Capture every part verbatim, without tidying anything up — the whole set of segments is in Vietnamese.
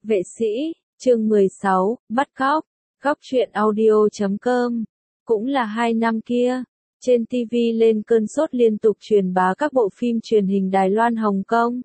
Vệ sĩ, chương mười sáu, bắt cóc, góc truyện audio chấm com. Cũng là hai năm kia, trên ti vi lên cơn sốt liên tục truyền bá các bộ phim truyền hình Đài Loan Hồng Kông.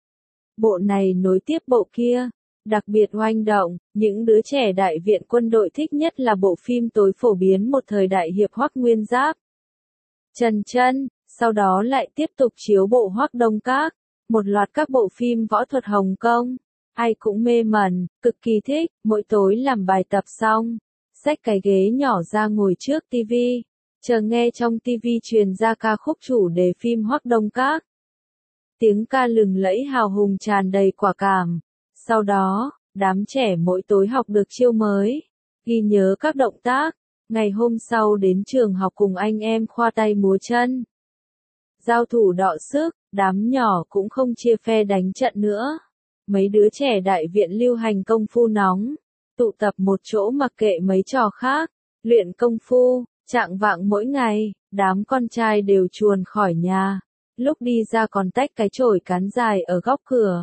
Bộ này nối tiếp bộ kia, đặc biệt oanh động, những đứa trẻ đại viện quân đội thích nhất là bộ phim tối phổ biến một thời đại hiệp Hoắc Nguyên Giáp. Trần Chân, sau đó lại tiếp tục chiếu bộ Hoắc Đông Các, một loạt các bộ phim võ thuật Hồng Kông. Ai cũng mê mẩn, cực kỳ thích, mỗi tối làm bài tập xong, xách cái ghế nhỏ ra ngồi trước ti vi, chờ nghe trong ti vi truyền ra ca khúc chủ đề phim Hoắc Đông Các. Tiếng ca lừng lẫy hào hùng tràn đầy quả cảm. Sau đó, đám trẻ mỗi tối học được chiêu mới, ghi nhớ các động tác, ngày hôm sau đến trường học cùng anh em khoa tay múa chân. Giao thủ đọ sức, đám nhỏ cũng không chia phe đánh trận nữa. Mấy đứa trẻ đại viện lưu hành công phu nóng, tụ tập một chỗ mặc kệ mấy trò khác, luyện công phu, trạng vạng mỗi ngày, đám con trai đều chuồn khỏi nhà, lúc đi ra còn tách cái chổi cán dài ở góc cửa.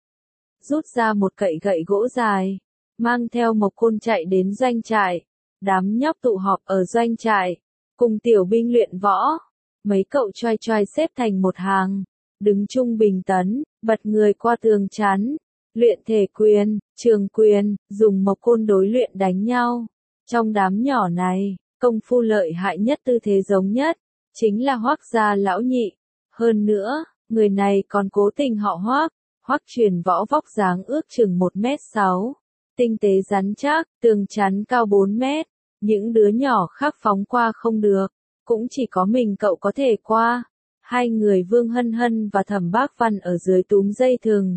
Rút ra một cậy gậy gỗ dài, mang theo một côn chạy đến doanh trại, đám nhóc tụ họp ở doanh trại, cùng tiểu binh luyện võ, mấy cậu choai choai xếp thành một hàng, đứng chung bình tấn, bật người qua tường chắn, luyện thể quyền, trường quyền, dùng mộc côn đối luyện đánh nhau. Trong đám nhỏ này, công phu lợi hại nhất tư thế giống nhất, chính là Hoắc gia lão nhị. Hơn nữa, người này còn cố tình họ Hoắc, Hoắc truyền võ vóc dáng ước chừng một mét sáu, tinh tế rắn chắc, tường chắn cao bốn mét, những đứa nhỏ khác phóng qua không được, cũng chỉ có mình cậu có thể qua. Hai người Vương Hân Hân và Thẩm Bác Văn ở dưới túm dây thừng.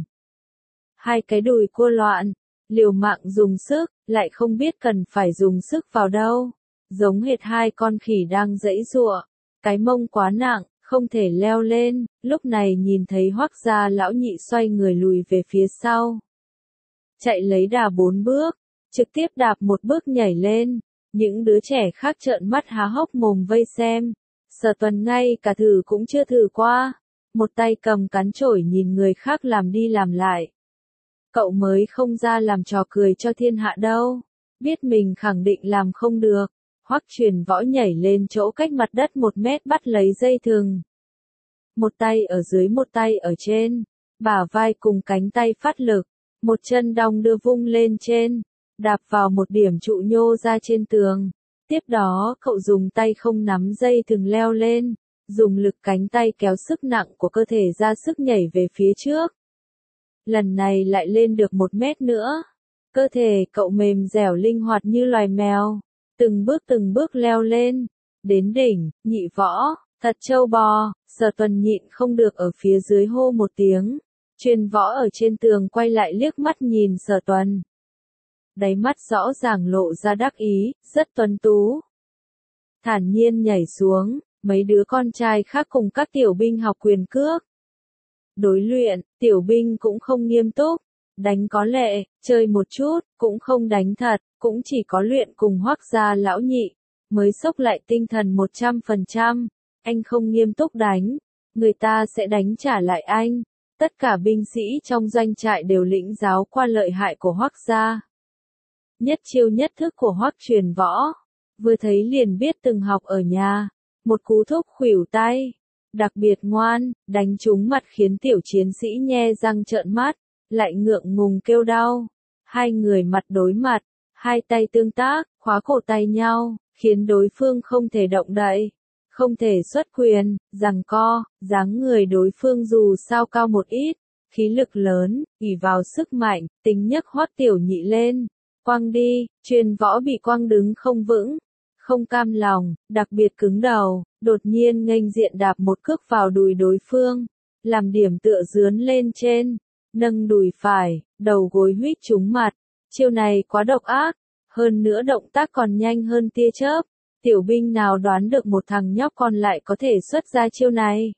Hai cái đùi cua loạn, liều mạng dùng sức, lại không biết cần phải dùng sức vào đâu. Giống hệt hai con khỉ đang giãy giụa, cái mông quá nặng, không thể leo lên. Lúc này nhìn thấy Hoắc gia lão nhị xoay người lùi về phía sau. Chạy lấy đà bốn bước, trực tiếp đạp một bước nhảy lên. Những đứa trẻ khác trợn mắt há hốc mồm vây xem. Sở Tuần ngay cả thử cũng chưa thử qua, một tay cầm cán chổi nhìn người khác làm đi làm lại. Cậu mới không ra làm trò cười cho thiên hạ đâu, biết mình khẳng định làm không được. Hoắc truyền võ nhảy lên chỗ cách mặt đất một mét bắt lấy dây thừng. Một tay ở dưới một tay ở trên, bả vai cùng cánh tay phát lực, một chân đong đưa vung lên trên, đạp vào một điểm trụ nhô ra trên tường. Tiếp đó cậu dùng tay không nắm dây thừng leo lên, dùng lực cánh tay kéo sức nặng của cơ thể ra sức nhảy về phía trước. Lần này lại lên được một mét nữa. Cơ thể cậu mềm dẻo linh hoạt như loài mèo, từng bước từng bước leo lên. Đến đỉnh, nhị võ, thật trâu bò, Sở Tuần nhịn không được ở phía dưới hô một tiếng. Truyền võ ở trên tường quay lại liếc mắt nhìn Sở Tuần. Đáy mắt rõ ràng lộ ra đắc ý, rất tuấn tú. Thản nhiên nhảy xuống, mấy đứa con trai khác cùng các tiểu binh học quyền cước. Đối luyện, tiểu binh cũng không nghiêm túc, đánh có lệ, chơi một chút, cũng không đánh thật, cũng chỉ có luyện cùng Hoắc gia lão nhị, mới xốc lại tinh thần một trăm phần trăm. Anh không nghiêm túc đánh, người ta sẽ đánh trả lại anh. Tất cả binh sĩ trong doanh trại đều lĩnh giáo qua lợi hại của Hoắc gia. Nhất chiêu nhất thức của Hoắc truyền võ, vừa thấy liền biết từng học ở nhà, một cú thúc khuỷu tay, đặc biệt ngoan, đánh trúng mặt khiến tiểu chiến sĩ nhe răng trợn mắt, lại ngượng ngùng kêu đau. Hai người mặt đối mặt, hai tay tương tác, khóa cổ tay nhau, khiến đối phương không thể động đậy, không thể xuất quyền, giằng co, dáng người đối phương dù sao cao một ít, khí lực lớn, ỷ vào sức mạnh, tính nhấc Hoắc tiểu nhị lên. Quăng đi, truyền võ bị quăng đứng không vững, không cam lòng, đặc biệt cứng đầu, đột nhiên nghênh diện đạp một cước vào đùi đối phương, làm điểm tựa dướn lên trên, nâng đùi phải, đầu gối huýt trúng mặt. Chiêu này quá độc ác, hơn nữa động tác còn nhanh hơn tia chớp. Tiểu binh nào đoán được một thằng nhóc con lại có thể xuất ra chiêu này.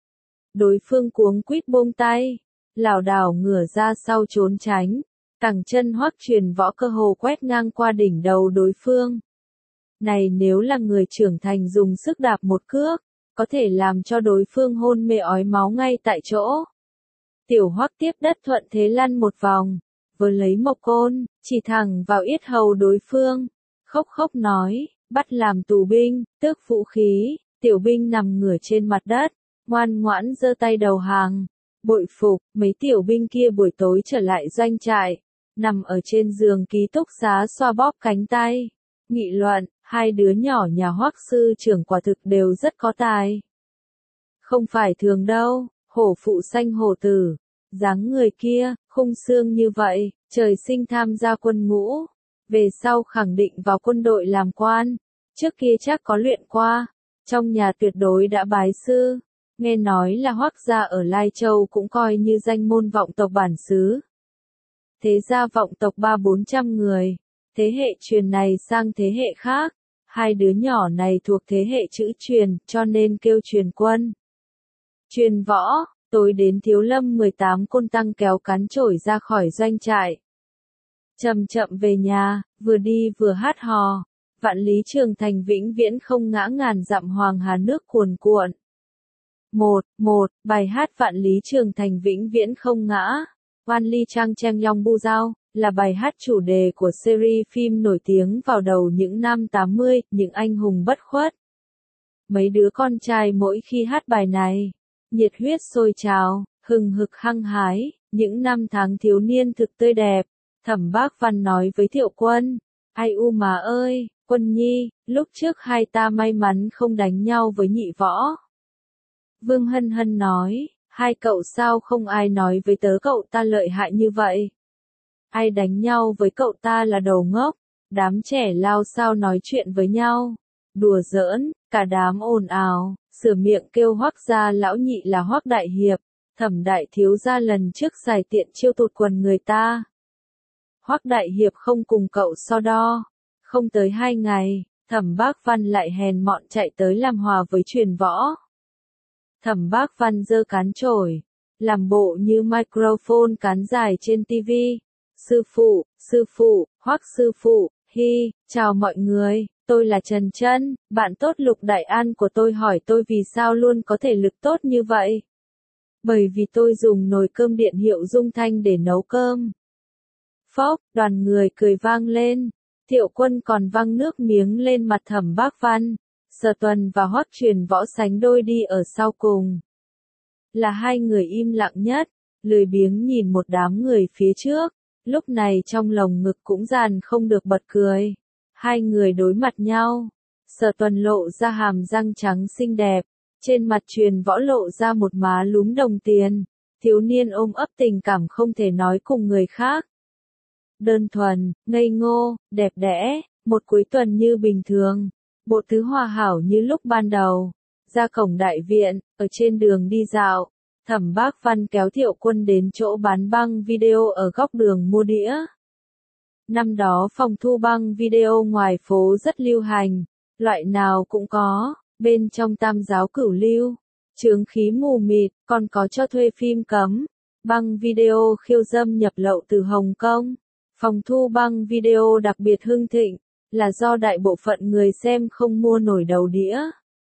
Đối phương cuống quýt buông tay, lảo đảo ngửa ra sau trốn tránh. Cẳng chân Hoắc truyền võ cơ hồ quét ngang qua đỉnh đầu đối phương. Này nếu là người trưởng thành dùng sức đạp một cước, có thể làm cho đối phương hôn mê ói máu ngay tại chỗ. Tiểu Hoắc tiếp đất thuận thế lăn một vòng, vừa lấy mộc côn, chỉ thẳng vào yết hầu đối phương. Khốc khốc nói, bắt làm tù binh, tước vũ khí, tiểu binh nằm ngửa trên mặt đất, ngoan ngoãn giơ tay đầu hàng. Bội phục, mấy tiểu binh kia buổi tối trở lại doanh trại, nằm ở trên giường ký túc xá xoa bóp cánh tay. Nghị luận, hai đứa nhỏ nhà Hoắc sư trưởng quả thực đều rất có tài. Không phải thường đâu, hổ phụ sanh hổ tử, dáng người kia, khung xương như vậy, trời sinh tham gia quân ngũ, về sau khẳng định vào quân đội làm quan, trước kia chắc có luyện qua, trong nhà tuyệt đối đã bái sư, nghe nói là Hoắc gia ở Lai Châu cũng coi như danh môn vọng tộc bản xứ. Thế gia vọng tộc ba bốn trăm người, thế hệ truyền này sang thế hệ khác, hai đứa nhỏ này thuộc thế hệ chữ truyền, cho nên kêu truyền quân. Truyền võ, tối đến Thiếu Lâm mười tám côn tăng kéo cán chổi ra khỏi doanh trại. Chậm chậm về nhà, vừa đi vừa hát hò, vạn lý trường thành vĩnh viễn không ngã, ngàn dặm hoàng hà nước cuồn cuộn. Một, một, bài hát vạn lý trường thành vĩnh viễn không ngã, Oan Ly Trang Cheng Long Bu Giao, là bài hát chủ đề của series phim nổi tiếng vào đầu những năm tám mươi, Những anh hùng bất khuất. Mấy đứa con trai mỗi khi hát bài này, nhiệt huyết sôi trào, hừng hực hăng hái, những năm tháng thiếu niên thực tươi đẹp. Thẩm Bác Văn nói với Thiệu Quân, ai u mà ơi, Quân nhi, lúc trước hai ta may mắn không đánh nhau với nhị võ. Vương Hân Hân nói, hai cậu sao không ai nói với tớ cậu ta lợi hại như vậy. Ai đánh nhau với cậu ta là đồ ngốc, đám trẻ lao sao nói chuyện với nhau. Đùa giỡn, cả đám ồn ào, sửa miệng kêu Hoắc gia lão nhị là Hoắc đại hiệp, Thẩm đại thiếu gia lần trước xài tiện chiêu tụt quần người ta. Hoắc đại hiệp không cùng cậu so đo, không tới hai ngày, Thẩm Bác Văn lại hèn mọn chạy tới làm hòa với truyền võ. Thẩm Bác Văn giơ cán chổi, làm bộ như microphone cán dài trên tivi. Sư phụ, sư phụ, Hoắc sư phụ, hi, chào mọi người, tôi là Trần Chân, bạn tốt Lục Đại An của tôi hỏi tôi vì sao luôn có thể lực tốt như vậy. Bởi vì tôi dùng nồi cơm điện hiệu Dung Thanh để nấu cơm. Phốc, đoàn người cười vang lên, Thiệu Quân còn văng nước miếng lên mặt Thẩm Bác Văn. Sở Tuần và Hoắc Truyền Võ sánh đôi đi ở sau cùng. Là hai người im lặng nhất, lười biếng nhìn một đám người phía trước, lúc này trong lồng ngực cũng dàn không được bật cười. Hai người đối mặt nhau, Sở Tuần lộ ra hàm răng trắng xinh đẹp, trên mặt Truyền Võ lộ ra một má lúm đồng tiền, thiếu niên ôm ấp tình cảm không thể nói cùng người khác. Đơn thuần, ngây ngô, đẹp đẽ, một cuối tuần như bình thường. Bộ tứ hòa hảo như lúc ban đầu, ra cổng đại viện, ở trên đường đi dạo, Thẩm Bác Văn kéo Thiệu Quân đến chỗ bán băng video ở góc đường mua đĩa. Năm đó phòng thu băng video ngoài phố rất lưu hành, loại nào cũng có, bên trong tam giáo cửu lưu, chướng khí mù mịt, còn có cho thuê phim cấm, băng video khiêu dâm nhập lậu từ Hồng Kông. Phòng thu băng video đặc biệt hưng thịnh, là do đại bộ phận người xem không mua nổi đầu đĩa.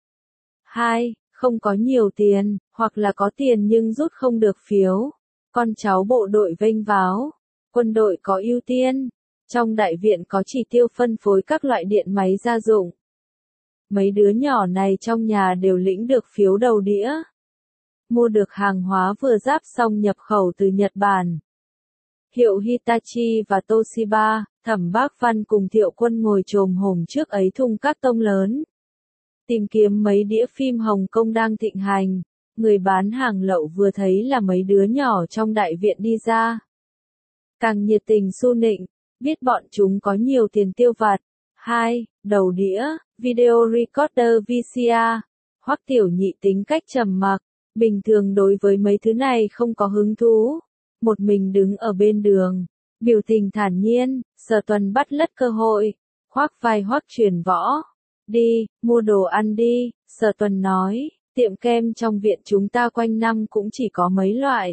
Hai, không có nhiều tiền, hoặc là có tiền nhưng rút không được phiếu. Con cháu bộ đội vênh váo, quân đội có ưu tiên. Trong đại viện có chỉ tiêu phân phối các loại điện máy gia dụng. Mấy đứa nhỏ này trong nhà đều lĩnh được phiếu đầu đĩa. Mua được hàng hóa vừa ráp xong nhập khẩu từ Nhật Bản. Hiệu Hitachi và Toshiba, Thẩm Bác Văn cùng Thiệu Quân ngồi chồm hổm trước ấy thùng các tông lớn. Tìm kiếm mấy đĩa phim Hồng Kông đang thịnh hành, người bán hàng lậu vừa thấy là mấy đứa nhỏ trong đại viện đi ra. Càng nhiệt tình su nịnh, biết bọn chúng có nhiều tiền tiêu vặt. Hai, đầu đĩa, video recorder vê xê a. Hoắc Tiểu Nhị tính cách trầm mặc, bình thường đối với mấy thứ này không có hứng thú. Một mình đứng ở bên đường, biểu tình thản nhiên. Sở Tuần bắt lất cơ hội, khoác vai Hoắc Truyền Võ. Đi, mua đồ ăn đi, Sở Tuần nói, tiệm kem trong viện chúng ta quanh năm cũng chỉ có mấy loại.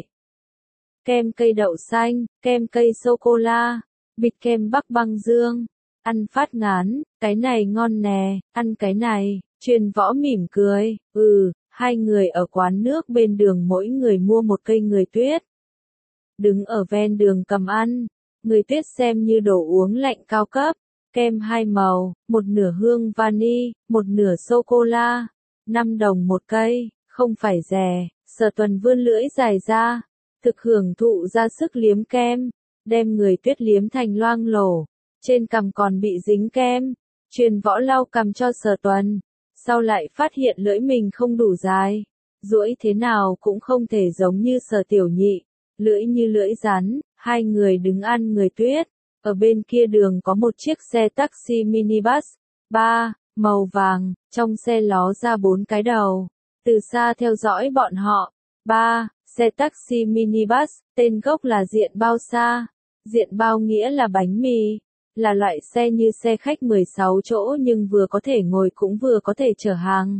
Kem cây đậu xanh, kem cây sô-cô-la, bịt kem Bắc Băng Dương. Ăn phát ngán, cái này ngon nè, ăn cái này. Truyền Võ mỉm cười, ừ, hai người ở quán nước bên đường mỗi người mua một cây người tuyết. Đứng ở ven đường cầm ăn, Người Tuyết xem như đồ uống lạnh cao cấp, kem hai màu, một nửa hương vani, một nửa sô-cô-la, năm đồng một cây, không phải rẻ. Sở Tuần vươn lưỡi dài ra, thực hưởng thụ ra sức liếm kem, đem Người Tuyết liếm thành loang lổ, trên cằm còn bị dính kem. Truyền Võ lau cằm cho Sở Tuần, sau lại phát hiện lưỡi mình không đủ dài, duỗi thế nào cũng không thể giống như Sở Tiểu Nhị, lưỡi như lưỡi rắn. Hai người đứng ăn Người Tuyết, ở bên kia đường có một chiếc xe taxi minibus, ba, màu vàng, trong xe ló ra bốn cái đầu, từ xa theo dõi bọn họ. Ba, xe taxi minibus, tên gốc là diện bao xa, diện bao nghĩa là bánh mì, là loại xe như xe khách mười sáu chỗ nhưng vừa có thể ngồi cũng vừa có thể chở hàng.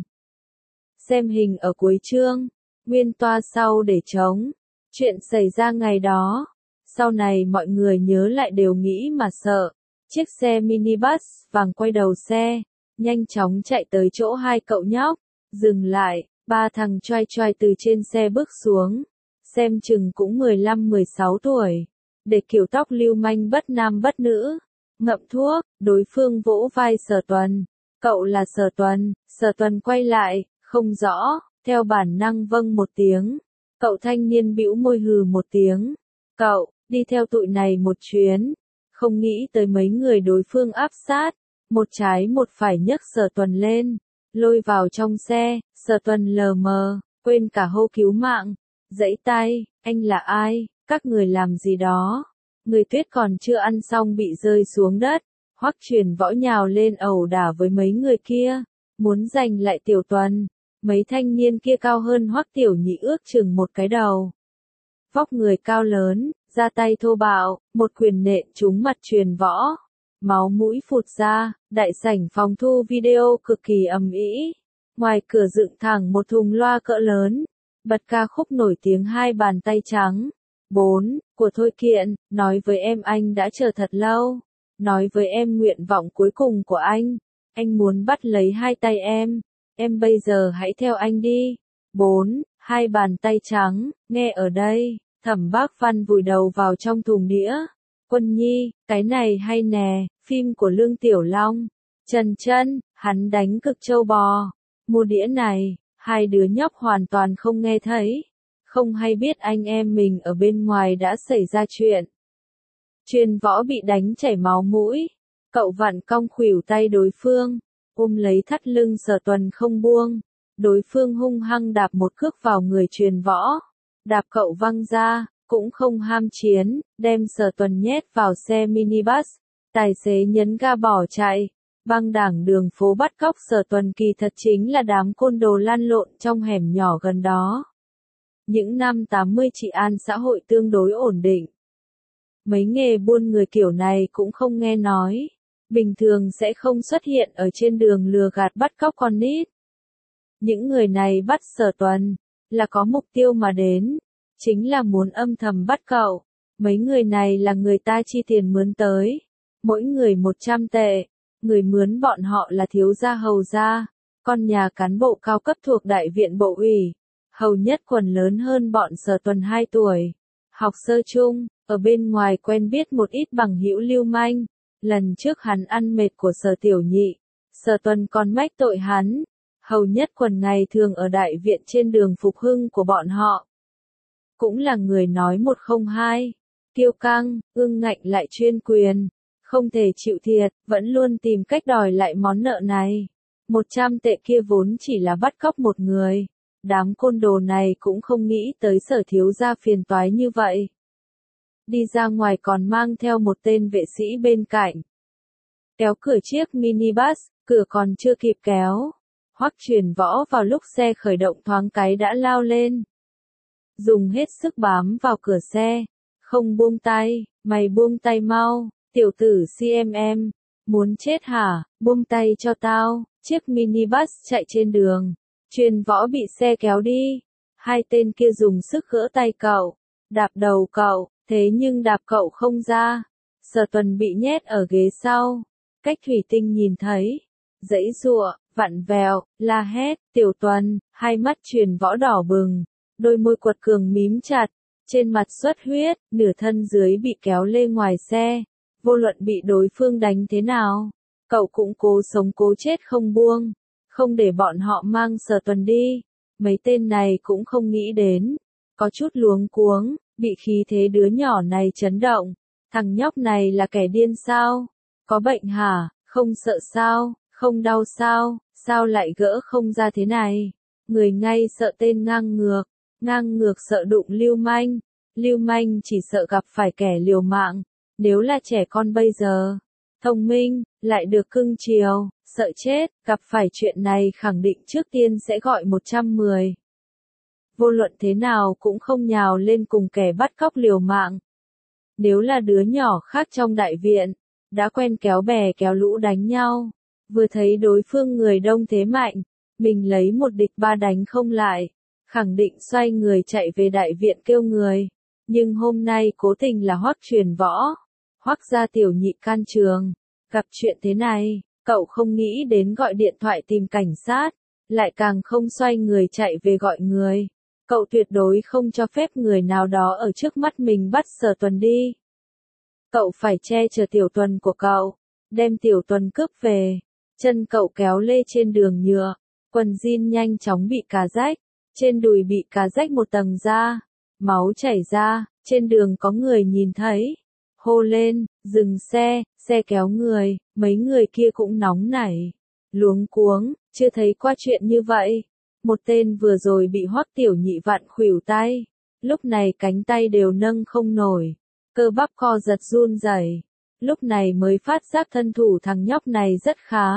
Xem hình ở cuối chương, nguyên toa sau để trống, chuyện xảy ra ngày đó. Sau này mọi người nhớ lại đều nghĩ mà sợ. Chiếc xe minibus vàng quay đầu xe, nhanh chóng chạy tới chỗ hai cậu nhóc, dừng lại, ba thằng choai choai từ trên xe bước xuống, xem chừng cũng mười lăm mười sáu tuổi, để kiểu tóc lưu manh bất nam bất nữ, ngậm thuốc, đối phương vỗ vai Sở Tuần, cậu là Sở Tuần. Sở Tuần quay lại, không rõ, theo bản năng vâng một tiếng, cậu thanh niên bĩu môi hừ một tiếng, cậu đi theo tụi này một chuyến, không nghĩ tới mấy người đối phương áp sát, một trái một phải nhấc Sở Tuần lên, lôi vào trong xe. Sở Tuần lờ mờ, quên cả hô cứu mạng, giãy tay, anh là ai, các người làm gì đó. Người Tuyết còn chưa ăn xong bị rơi xuống đất, Hoắc Truyền Võ nhào lên ẩu đả với mấy người kia, muốn giành lại Tiểu Tuần. Mấy thanh niên kia cao hơn Hoắc Tiểu Nhị ước chừng một cái đầu. Vóc người cao lớn, ra tay thô bạo, một quyền nện trúng mặt Truyền Võ. Máu mũi phụt ra, đại sảnh phòng thu video cực kỳ ầm ĩ. Ngoài cửa dựng thẳng một thùng loa cỡ lớn, bật ca khúc nổi tiếng Hai Bàn Tay Trắng. Bốn, của Thôi Kiện, nói với em anh đã chờ thật lâu. Nói với em nguyện vọng cuối cùng của anh. Anh muốn bắt lấy hai tay em. Em bây giờ hãy theo anh đi. Bốn, Hai Bàn Tay Trắng, nghe ở đây, Thẩm Bác Văn vùi đầu vào trong thùng đĩa. Quân Nhi, cái này hay nè, phim của Lương Tiểu Long. Trần Chân, hắn đánh cực trâu bò. Mua đĩa này, hai đứa nhóc hoàn toàn không nghe thấy. Không hay biết anh em mình ở bên ngoài đã xảy ra chuyện. Truyền Võ bị đánh chảy máu mũi. Cậu vặn cong khuỷu tay đối phương, ôm lấy thắt lưng Sở Tuần không buông. Đối phương hung hăng đạp một cước vào người Truyền Võ. Đạp cậu văng ra, cũng không ham chiến, đem Sở Tuần nhét vào xe minibus. Tài xế nhấn ga bỏ chạy. Băng đảng đường phố bắt cóc Sở Tuần kỳ thật chính là đám côn đồ lăn lộn trong hẻm nhỏ gần đó. Những năm tám mươi trị an xã hội tương đối ổn định. Mấy nghề buôn người kiểu này cũng không nghe nói. Bình thường sẽ không xuất hiện ở trên đường lừa gạt bắt cóc con nít. Những người này bắt Sở Tuần, là có mục tiêu mà đến. Chính là muốn âm thầm bắt cậu. Mấy người này là người ta chi tiền mướn tới. Mỗi người một trăm tệ. Người mướn bọn họ là thiếu gia hầu gia, con nhà cán bộ cao cấp thuộc đại viện bộ ủy. Hầu nhất quần lớn hơn bọn Sở Tuần hai tuổi. Học sơ chung, ở bên ngoài quen biết một ít bằng hữu lưu manh. Lần trước hắn ăn mệt của Sở Tiểu Nhị, Sở Tuần còn mách tội hắn. Hầu nhất quần ngày thường ở đại viện trên đường Phục Hưng của bọn họ. Cũng là người nói một không hai, kiêu căng, ương ngạnh lại chuyên quyền. Không thể chịu thiệt, vẫn luôn tìm cách đòi lại món nợ này. Một trăm tệ kia vốn chỉ là bắt cóc một người. Đám côn đồ này cũng không nghĩ tới Sở thiếu gia phiền toái như vậy. Đi ra ngoài còn mang theo một tên vệ sĩ bên cạnh. Kéo cửa chiếc minibus, cửa còn chưa kịp kéo. Hoắc Truyền Võ vào lúc xe khởi động thoáng cái đã lao lên. Dùng hết sức bám vào cửa xe. Không buông tay, mày buông tay mau. Tiểu tử xê em em, muốn chết hả, buông tay cho tao. Chiếc minibus chạy trên đường. Truyền Võ bị xe kéo đi. Hai tên kia dùng sức gỡ tay cậu, đạp đầu cậu, thế nhưng đạp cậu không ra. Sở Tuần bị nhét ở ghế sau. Cách thủy tinh nhìn thấy. Giãy giụa, vặn vẹo, la hét, Tiểu Tuần, hai mắt Truyền Võ đỏ bừng. Đôi môi quật cường mím chặt. trên mặt xuất huyết, nửa thân dưới bị kéo lê ngoài xe. Vô luận bị đối phương đánh thế nào, cậu cũng cố sống cố chết không buông, không để bọn họ mang Sở Tuần đi. Mấy tên này cũng không nghĩ đến, có chút luống cuống, bị khí thế đứa nhỏ này chấn động. Thằng nhóc này là kẻ điên sao? Có bệnh hả? Không sợ sao? Không đau sao? Sao lại gỡ không ra thế này? Người ngay sợ tên ngang ngược, ngang ngược sợ đụng lưu manh, lưu manh chỉ sợ gặp phải kẻ liều mạng. Nếu là trẻ con bây giờ, thông minh, lại được cưng chiều, sợ chết, gặp phải chuyện này khẳng định trước tiên sẽ gọi một trăm mười. Vô luận thế nào cũng không nhào lên cùng kẻ bắt cóc liều mạng. Nếu là đứa nhỏ khác trong đại viện, đã quen kéo bè kéo lũ đánh nhau, vừa thấy đối phương người đông thế mạnh, mình lấy một địch ba đánh không lại, khẳng định xoay người chạy về đại viện kêu người. Nhưng hôm nay cố tình là Hoắc Truyền Võ, Hoắc gia tiểu nhị can trường, gặp chuyện thế này, cậu không nghĩ đến gọi điện thoại tìm cảnh sát, lại càng không xoay người chạy về gọi người. Cậu tuyệt đối không cho phép người nào đó ở trước mắt mình bắt Sở Tuần đi. Cậu phải che chở Tiểu Tuần của cậu, đem Tiểu Tuần cướp về. Chân cậu kéo lê trên đường nhựa, quần jean nhanh chóng bị cà rách, trên đùi bị cà rách một tầng da, máu chảy ra, trên đường có người nhìn thấy, hô lên, dừng xe, xe kéo người, mấy người kia cũng nóng nảy, luống cuống, chưa thấy qua chuyện như vậy. Một tên vừa rồi bị Hoắc tiểu nhị vặn khuỷu tay, lúc này cánh tay đều nâng không nổi, cơ bắp co giật run rẩy, lúc này mới phát giác thân thủ thằng nhóc này rất khá.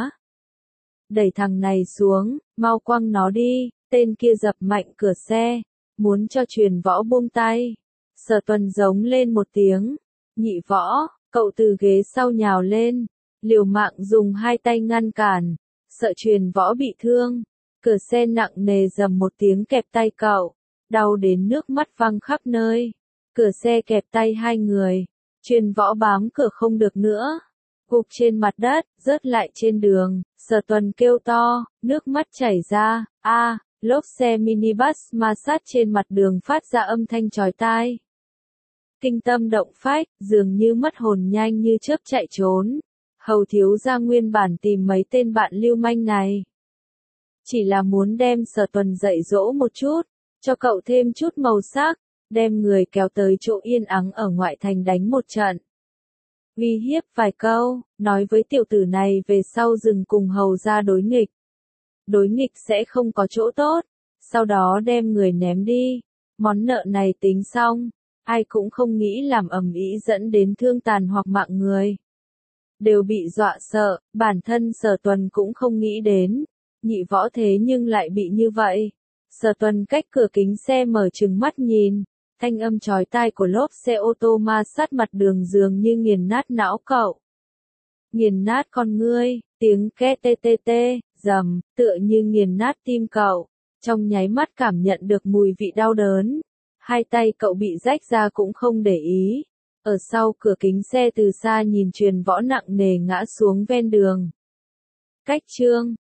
Đẩy thằng này xuống, mau quăng nó đi, tên kia dập mạnh cửa xe, muốn cho Truyền Võ buông tay. Sở Tuần giống lên một tiếng, nhị võ, cậu từ ghế sau nhào lên, liều mạng dùng hai tay ngăn cản, sợ Truyền Võ bị thương. Cửa xe nặng nề rầm một tiếng kẹp tay cậu, đau đến nước mắt văng khắp nơi. Cửa xe kẹp tay hai người, Truyền Võ bám cửa không được nữa, gục trên mặt đất, rớt lại trên đường. Sở Tuần kêu to, nước mắt chảy ra, a, à, lốp xe minibus ma sát trên mặt đường phát ra âm thanh chói tai. Kinh tâm động phách, dường như mất hồn nhanh như chớp chạy trốn. Hầu thiếu gia nguyên bản tìm mấy tên bạn lưu manh này, chỉ là muốn đem Sở Tuần dạy dỗ một chút, cho cậu thêm chút màu sắc, đem người kéo tới chỗ yên ắng ở ngoại thành đánh một trận. Uy hiếp vài câu, nói với tiểu tử này về sau dừng cùng hầu gia đối nghịch. Đối nghịch sẽ không có chỗ tốt, sau đó đem người ném đi. Món nợ này tính xong, ai cũng không nghĩ làm ầm ĩ dẫn đến thương tàn hoặc mạng người. Đều bị dọa sợ, bản thân Sở Tuần cũng không nghĩ đến. Nhị võ thế nhưng lại bị như vậy. Sở Tuần cách cửa kính xe mở trừng mắt nhìn, thanh âm chói tai của lốp xe ô tô ma sát mặt đường dường như nghiền nát não cậu. Nghiền nát con ngươi, tiếng két tê tê tê, rầm, tựa như nghiền nát tim cậu. Trong nháy mắt cảm nhận được mùi vị đau đớn. Hai tay cậu bị rách ra cũng không để ý. Ở sau cửa kính xe từ xa nhìn Truyền Võ nặng nề ngã xuống ven đường. Cách chương